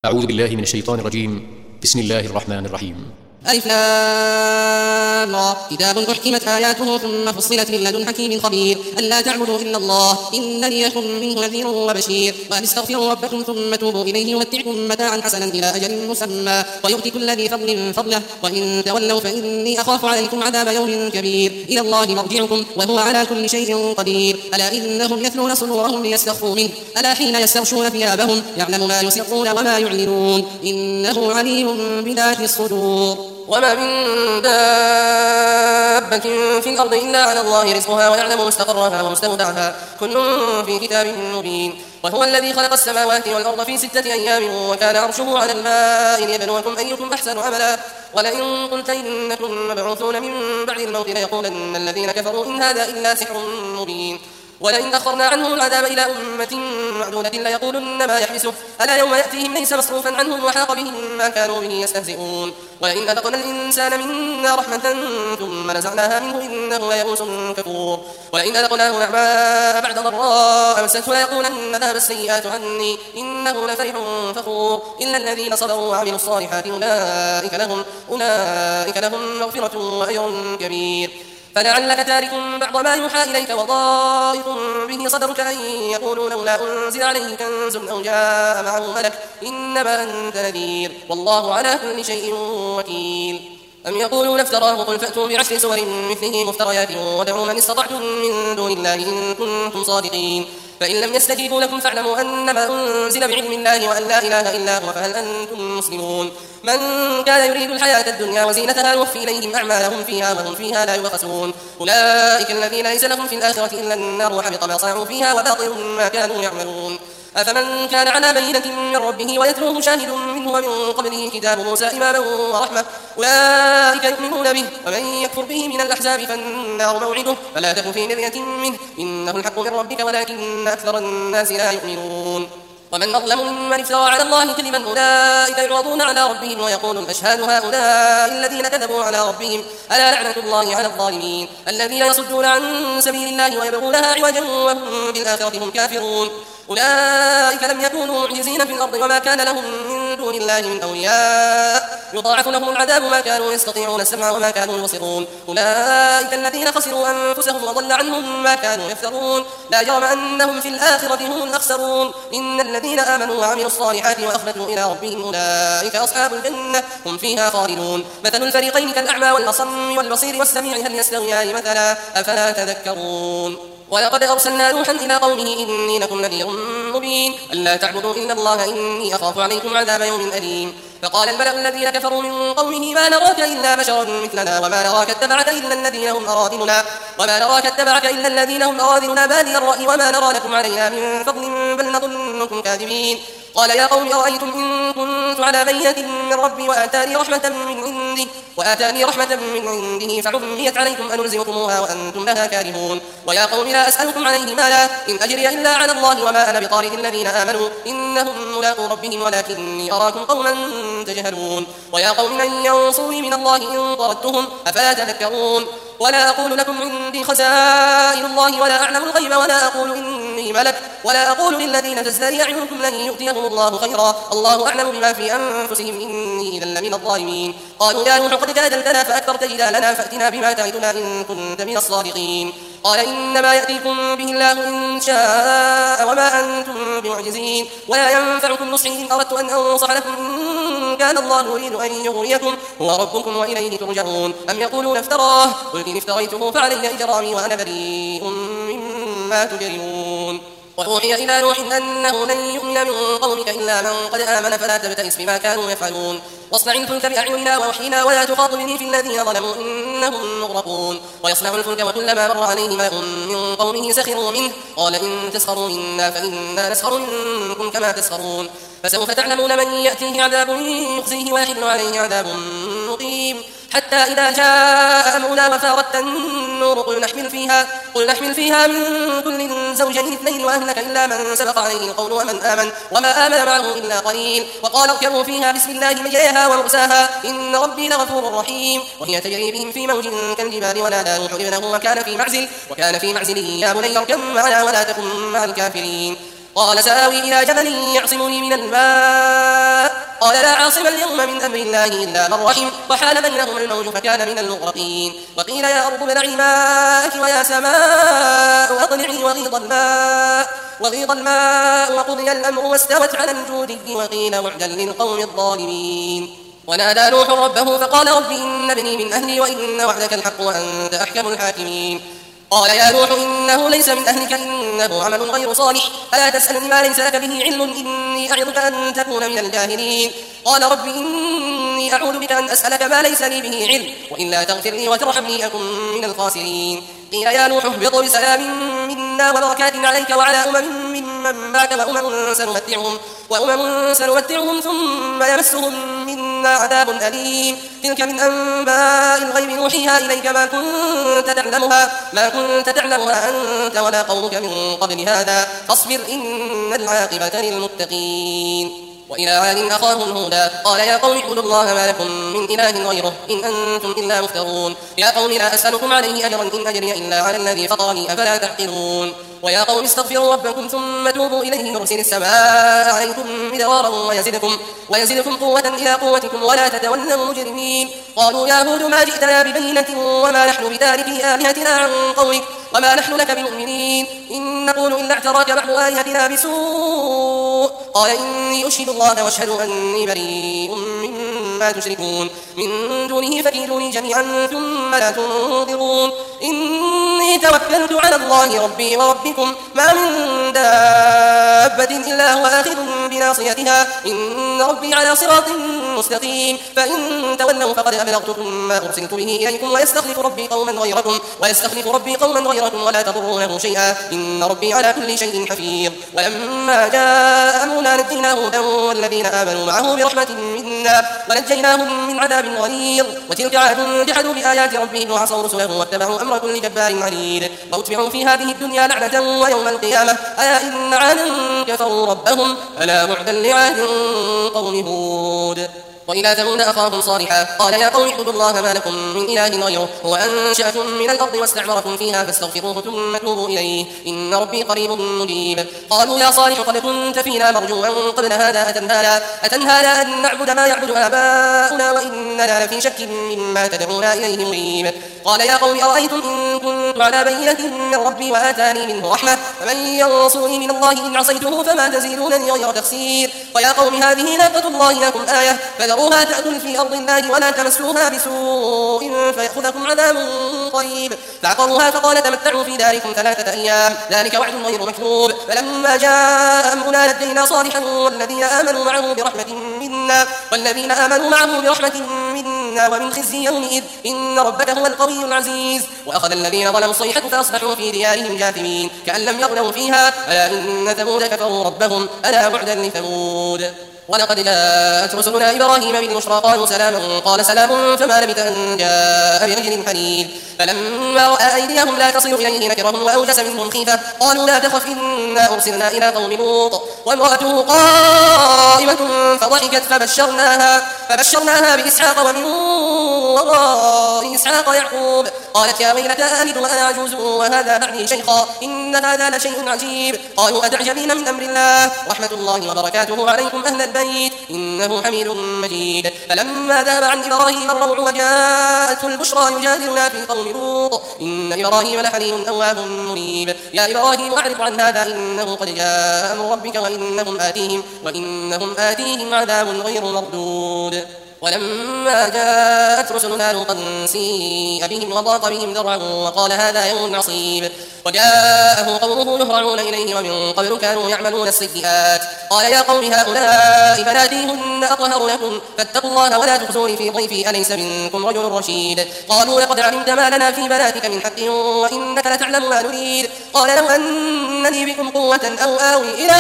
أعوذ بالله من الشيطان الرجيم. بسم الله الرحمن الرحيم. ألف لام را كتاب أحكمت آياته ثم فصلت من لدن حكيم خبير ألا تعبدوا إلا الله إنني لكم منه نذير وبشير وأن استغفروا ربكم ثم توبوا إليه يمتعكم متاعا حسنا إلى أجل مسمى ويؤتي كل ذي فضل فضله وإن تولوا فإني أخاف عليكم عذاب يوم كبير إلى الله مرجعكم وهو على كل شيء قدير ألا إنهم يثنون صدورهم ليستخفوا منه ألا حين يستغشون ثيابهم يعلم ما يسرون وما يعلنون إنه عليم بذات الصدور. وما من دابة في الأرض إلا على الله رزقها ويعلم مستقرها ومستودعها كل في كتاب مبين. وهو الذي خلق السماوات والأرض في 6 أيام وكان عرشه على الماء ليبلوكم أيكم أحسن عملا ولئن قلت إنكم مبعوثون من بعد الموت ليقولن الذين كفروا إن هذا إلا سحر مبين. ولئن أخرنا عنهم العذاب إلى أمة معدودة ليقولن ما يحبسه ألا يوم يأتيهم ليس مصروفا عنهم وحاق بهم ما كانوا به يستهزئون. ولئن أذقنا الإنسان منا رحمة ثم نزعناها منه إنه ليئوس كفور. ولئن أذقناه نعماء بعد ضراء مسته ليقولن ذهب السيئات عني إنه لفرح فخور إلا الذين صبروا وعملوا الصالحات أولئك لهم مغفرة وأجر كبير. فلعلك تارك بعض ما يوحى إليك وضائق به صدرك أن يقولوا لولا أنزل عليه كنز أو جاء معه ملك إنما أنت نذير والله على كل شيء وكيل. أم يقولون افتراه قل فأتوا بعشر سور مثله مفتريات ودعوا من استطعتم من دون الله إن كنتم صادقين. فإن لم يستجيبوا لكم فاعلموا أنما أنزل بعلم الله وأن لا إله إلا هو فهل أنتم مسلمون. من كان يريد الحياة الدنيا وزينتها نوفي إليهم أعمالهم فيها وهم فيها لا يبخسون. أولئك الذين ليس لهم في الآخرة إلا النار وحبط ما صنعوا فيها وباطل ما كانوا يعملون. أفمن كان على بينة من ربه ويتلوه شاهد منه ومن قبله كتاب موسى إماما ورحمة أولئك يؤمنون به ومن يكفر به من الأحزاب فالنار موعده فلا تك في مرية منه إنه الحق من ربك ولكن أكثر الناس لا يؤمنون. ومن أظلم ممن افترى على الله كذبا أولئك يعرضون على ربهم ويقول الأشهاد هؤلاء الذين كذبوا على ربهم ألا لعنة الله على الظالمين الذين يصدون عن سبيل الله ويبغونها عوجا وهم بالآخرة هم كافرون. أولئك لم يكونوا معجزين في الأرض وما كان لهم من دون الله من أولياء يضاعف لهم العذاب ما كانوا يستطيعون السمع وما كانوا يبصرون. أولئك الذين خسروا أنفسهم وضل عنهم ما كانوا يفترون لا جرم أنهم في الآخرة هم الأخسرون. إن الذين آمنوا وعملوا الصالحات وأخبتوا إلى ربهم أولئك أصحاب الجنة هم فيها خالدون. مثل الفريقين كالأعمى والأصم والبصير والسميع هل يستويان مثلا أفلا تذكرون. ولقد أرسلنا نوحا إلى قومه إني لكم نذير مبين ألا تعبدوا إلا الله إني أخاف عليكم عذاب يوم أليم. فقال الملأ الذين كفروا من قومه ما نراك إلا بشرا مثلنا وما نراك اتبعك إلا الذين هم أراذلنا بادي الرأي وما نرى لكم علينا من فضل بل نظنكم كاذبين. قال يا قوم أرأيتم إن كنت على بينة من ربي وآتاني رحمة من عنده فعميت عليكم أنلزمكموها وأنتم لها كارهون. ويا قوم لا أسألكم عليه مالا إن أجري إلا على الله وما أنا بطارد الذين آمنوا إنهم ملاقو ربهم ولكني أراكم قوما تجهلون. ويا قوم من ينصرني من الله إن طردتهم أفلا تذكرون. ولا أقول لكم عندي خزائن الله ولا أعلم الغيب ولا أقول إني ملك ولا أقول للذين تزدري أعينكم لن يؤتيهم الله خيرا الله أعلم بما في أنفسهم إني إذا لمن الظالمين. قالوا يا نوح قد جادلتنا فأكثرت جدالنا فأتنا بما تعدنا إن كنت من الصادقين. قال إنما يأتيكم به الله إن شاء وما أنتم بمعجزين ولا ينفعكم نصحي إن أردت أن أنصح لكم إن كان الله يريد أن يغويكم هو ربكم وإليه ترجعون. أم يقولون افتراه قل إن افتريته فعلي إجرامي وأنا بريء مما تجرمون. وأوحي إلى نوح أنه لن يؤمن من قومك إلا من قد آمن فلا تبتئس بما كانوا يفعلون. واصنع الفلك بأعيننا ووحينا ولا تخاطبني في الذين ظلموا إنهم مغرقون. ويصنع الفلك وكلما مر عليه ملأ من قومه سخروا منه قال إن تسخروا منا فإنا نسخر منكم كما تسخرون. فسوف تعلمون من يأتيه عذاب يخزيه ويحل عليه عذاب مقيم. حتى إذا جاء أمرنا وفارت النور قل نحمل فيها من كل زوجين اثنين وأهلك إلا من سبق عليه القول وما آمن معه إلا قليل. وقال اركبوا فيها بسم الله مجريها ومرساها إن ربي لغفور رحيم. وهي تجري بهم في موج كالجبال ونادى نوح ابنه وكان في معزل يا بني اركب معنا ولا تكن مع الكافرين. قال سآوي إلى جبل يعصمني من الماء عاصم اليوم من أمر الله إلا من رحم وحال بينهما الموج فكان من المغرقين وقيل يا أرض ابلعي ماءك ويا سماء أقلعي وغيض الماء وقضي الأمر واستوت على الجود وقيل بعدا للقوم الظالمين. ونادى نوح ربه فقال رب إن ابني من أهلي وإن وعدك الحق وأنت أحكم الحاكمين. قال يا نوح إنه ليس من أهلك إنه عمل غير صالح فلا تسألني ما ليس لك به علم إني أعظك أن تكون من الجاهلين. قال رب إني أعوذ بك أن أسألك ما ليس لي به علم وإلا تغفر لي وترحمني أكن من الخاسرين. قيل يا نوح اهبط بسلام منا وبركات عليك وعلى ممن معك وأمم سنمتعهم ثم يمسهم منا عذاب أليم. تلك من أنباء الغيب نوحيها إليك ما كنت تعلمها أنت ولا قومك من قبل هذا فاصبر إن العاقبة للمتقين. وإلى عاد أخاهم هودا قال يا قوم اعبدوا الله ما لكم من إله غيره إن أنتم إلا مفترون. يا قوم لا أسألكم عليه أجرا إن أجري إلا على الذي فطرني أفلا تعقلون. ويا قوم استغفروا ربكم ثم توبوا إليه يرسل السماء عليكم مدرارا ويزدكم قوة إلى قوتكم ولا تتولوا مجرمين. قالوا يا هود ما جئتنا ببينة وما نحن بتاركي آلهتنا عن قولك وما نحن لك بمؤمنين إن نقول إلا اعتراك بعض آلهتنا بسوء. قال إني أشهد الله واشهد أني بريء مما تشركون من دونه فكيدوني جميعا ثم لا تنظرون. إني توكلت على الله ربي وربكم ما من دابة إلا هو آخذ بناصيتها إن ربي على صراط مستقيم. فإن تولوا فقد أبلغتكم ما أرسلت به إليكم ويستخلف ربي قوما غيركم ولا تضرونه شيئا إن ربي على كل شيء حفيظ. ولما جاء أمرنا نجينا هودا والذين آمنوا معه برحمة منا ونجيناهم من عذاب غليظ. وتلك عاد جحدوا بآيات ربهم وعصوا رسله واتبعوا أمر كل جبار عنيد وأتبعوا في هذه الدنيا لعنة ويوم القيامة ألا إن عادا كفروا ربهم ألا بعدا لعاد قوم هود. وإلى ثمود أخاهم صالحا قال يا قوم اعبدوا الله ما لكم من إله غيره هو أنشأكم من الأرض واستعمركم فيها فاستغفروه ثم توبوا إليه إن ربي قريب مجيب. قالوا يا صالح قد كنت فينا مرجوا قبل هذا أتنهانا أن نعبد ما يعبد آباؤنا وإننا لفي شك مما تدعونا إليه مريب. قال يا قوم أرأيتم إن كنت على بينة من ربي وآتاني منه رحمة فمن ينصرني من الله إن عصيته فما تزيدونني غير تخسير. ويا قوم هذه ناقة الله لكم آية فذروها تأكل في أرض الله ولا تمسوها بسوء فيأخذكم عذاب قريب. فعقروها فقال تمتعوا في داركم 3 أيام ذلك وعد غير مكذوب. فلما جاء أمرنا نجينا صالحا والذين آمنوا معه برحمة منا ومن خزي يومئذ إن ربك هو القوي العزيز. وأخذ الذين ظلموا الصيحة فأصبحوا في ديارهم جاثمين كأن لم يغنوا فيها ألا إن ثمود كفروا ربهم ألا بعدا لثمود. ولقد جاءت رسلنا إبراهيم بالبشرى قالوا سلاما قال سلام فما لبث أن جاء بعجل حنيذ. فلما رأى أيديهم لا تصل إليه نكرهم وأوجس منهم خيفة قالوا لا تخف إنا أرسلنا إلى قوم لوط وامرأته قائمة فضحكت فبشرناها بإسحاق ومن وراء إسحاق يعقوب قالت يا ويلتى ألد وأنا عجوز وهذا بعدي شيخا إن هذا لشيء عجيب. قالوا أتعجبين من أمر الله رحمة الله وبركاته عليكم أهل البيت إنه حميد مجيد. فلما ذهب عن إبراهيم الروع وجاءته البشرى يجادلنا في قوم لوط إن إبراهيم لحليم أواب منيب. يا إبراهيم أعرض عن هذا إنه قد جاء أمر ربك وإنهم آتيهم عذاب غير مردود. ولما جاءت رسلنا لوطا سيء بهم وضاق بهم ذرعا وقال هذا يوم عصيب. وجاءه قومه يهرعون إليه ومن قبل كانوا يعملون السيئات قال يا قوم هؤلاء بناتي هن أطهر لكم فاتقوا الله ولا تخزوني في ضيفي أليس منكم رجل رشيد. قالوا لقد علمت ما لنا في بناتك من حق وإنك لتعلم ما نريد. قال لو أن لي بكم قوة أو آوي إلى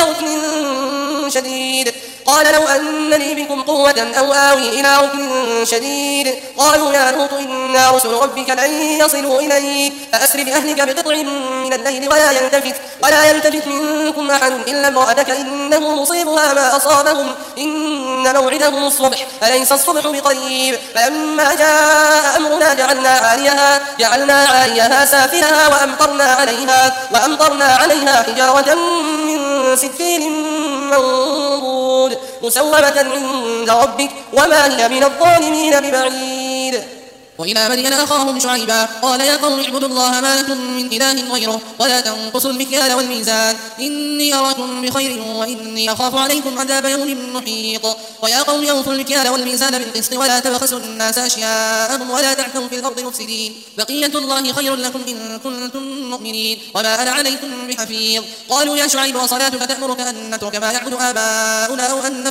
ركن شديد. قالوا يا لوط إنا رسل ربك لن يصلوا إليك فأسر بأهلك بقطع من الليل ولا يلتفت منكم أحد إلا امرأتك إنه مصيبها ما أصابهم إن إن موعدهم الصبح أليس الصبح بقريب فلما جاء أمرنا جعلنا عاليها سافلها وأمطرنا عليها حجارة من سجيل منضود مسومة عند ربك وما هي من الظالمين ببعيد. وإلى مدين أخاهم شعيبا قال يا قوم اعبدوا الله ما لكم من إله غيره ولا تنقصوا المكيال والميزان إني أراكم بخير وإني أخاف عليكم عذاب يوم محيط. ويا قوم أوفوا المكيال والميزان بالقسط ولا تبخسوا الناس أشياءهم ولا تعثوا في الأرض مفسدين بقية الله خير لكم إن كنتم مؤمنين وما أنا عليكم بحفيظ. قالوا يا شعيب وصلاتك تأمرك أن نترك ما يعبد آباؤنا أو أن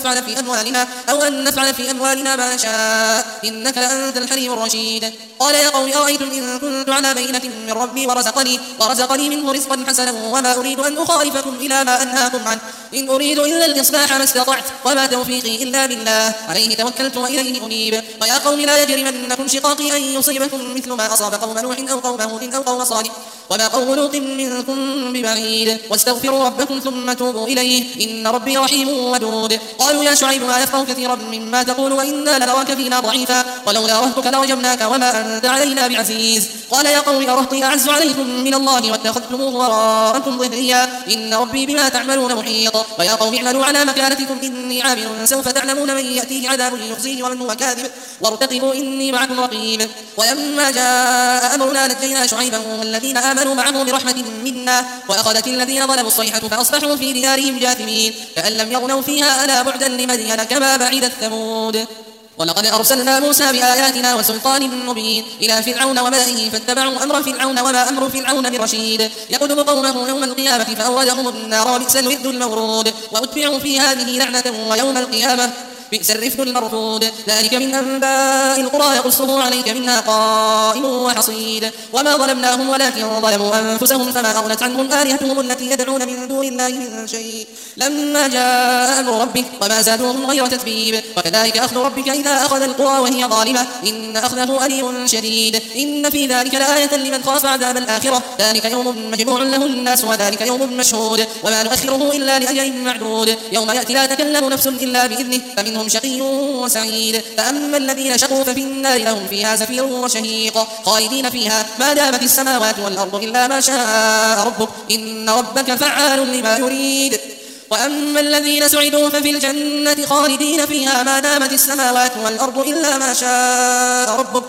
نفعل في أموالنا ما نشاء إنك لأنت الحليم الرشيد. قال يا قوم أرأيتم إن كنت على بينة من ربي ورزقني منه رزقا حسنا وما أريد أن أخالفكم إلى ما أنهاكم عنه إن أريد إلا الإصلاح ما استطعت وما توفيقي إلا بالله عليه توكلت وإليه أنيب. ويا قوم لا يجرمنكم شقاقي أن يصيبكم مثل ما أصاب قوم نوح أو قوم هود أو قوم صالح وما قوم لوط منكم ببعيد واستغفروا ربكم ثم توبوا إليه إن ربي رحيم ودود. قالوا يا شعيب ما نفقه كثيرا مما تقول وإنا لنراك فينا ضعيفا ولولا رهتك لرجمناك وما أنت علينا بعزيز. قال يا قوم أرهطي أعز عليكم من الله واتخذتموه وراءكم ظهريا إن ربي بما تعملون محيط. ويا قوم اعملوا على مكانتكم إني عامل سوف تعلمون من يأتيه عذاب يخزيه ومن هو كاذب وارتقبوا إني معكم رقيب. ولما جاء أمرنا نجينا شعيبا والذين آمنوا معه برحمة منا وأخذت الذين ظلموا الصيحة فأصبحوا في ديارهم جاثمين كأن لم يغنوا فيها ألا بعدا لمدين كما بعدت ثمود. ولقد أرسلنا موسى بآياتنا وسلطان مبين إلى فرعون وملئه فاتبعوا أمر فرعون وما أمر فرعون برشيد يقدم قومه يوم القيامة فأوردهم النار بئس الورد المورود وأتبعوا في هذه لعنة ويوم القيامة بئس الرفد المرفود. ذلك من أنباء القرى يقصه عليك منها قائم وحصيد. وما ظلمناهم ولكن ظلموا أنفسهم فما أغنت عنهم آلهتهم التي يدعون من دون الله من شيء لما جاء أمر ربك وما زادوهم غير تتبيب. وكذلك أخذ ربك إذا أخذ القرى وهي ظالمة إن أخذه أليم شديد. إن في ذلك لآية لمن خاف عذاب الآخرة ذلك يوم مجموع له الناس وذلك يوم مشهود وما نؤخره إلا لأجل معدود يوم يأتي لا تكلم نفس إلا بإذنه فمنهم شقي وسعيد. فأما الذين شقوا ففي النار لهم فيها زفير وشهيق خالدين فيها ما دامت السماوات والأرض إلا ما شاء ربك إن ربك فعال لما يريد. وأما الذين سعدوا ففي الجنة خالدين فيها ما دامت السماوات والأرض إلا ما شاء ربك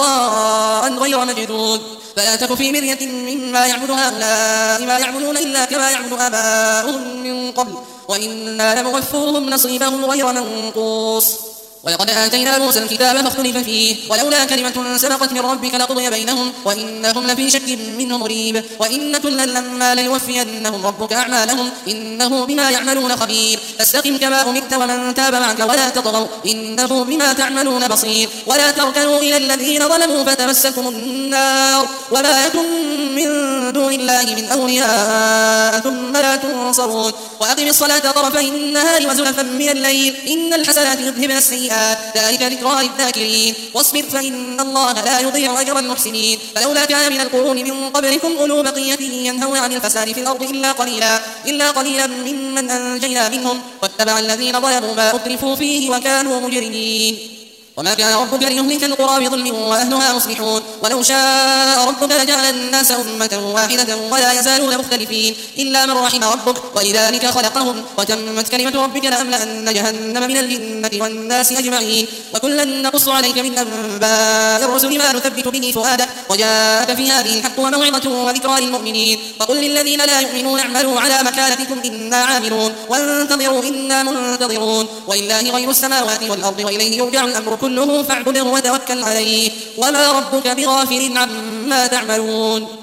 عطاء غير مجدود. فلا تك في مرية مما يعبد هؤلاء ما يعبدون إلا كما يعبد آباؤهم من قبل وإنا لموفوهم نصيبهم غير منقوص. ولقد آتينا موسى الكتاب فاختلف فيه ولولا كلمة سبقت من ربك لقضي بينهم وإنهم لفي شك منه مريب. وإن كلا لما ليوفينهم ربك أعمالهم إنه بما يعملون خبير. فاستقم كما أمرت ومن تاب معك ولا تطغوا إنه بما تعملون بصير. ولا تركنوا إلى الذين ظلموا فتمسكم النار وما يكن من دون الله من أولياء ثم لا تنصرون. وأقم الصلاة طرفي النهار وزلفا من الليل إن الحسنات يذهبن السيئات ذلك ذكرى للذاكرين. واصبر فإن الله لا يضيع أجر المحسنين. فلولا كان من القرون من قبلكم أولو بقية ينهون عن الفساد في الأرض إلا قليلا ممن أنجينا منهم واتبع الذين ظلموا ما أترفوا فيه وكانوا مجرمين. وما كان ربك ليهلك القرى بظلم وأهلها مصلحون ولو شاء ربك لجعل الناس أمة واحدة ولا يزالون مختلفين إلا من رحم ربك ولذلك خلقهم وتمت كلمة ربك لأملأن جهنم من الجنة والناس أجمعين. وكلا نقص عليك من أنباء الرسل ما نثبت به فؤادك وجاءك في هذه الحق وموعظة وذكرى للمؤمنين. فقل للذين لا يؤمنون اعملوا على مكانتكم إنا عاملون وانتظروا إنا منتظرون. ولله غير السماوات والأرض وإليه يرجع الأمر كله فاعبده وتوكل عليه وما ربك بغافل عما تعملون.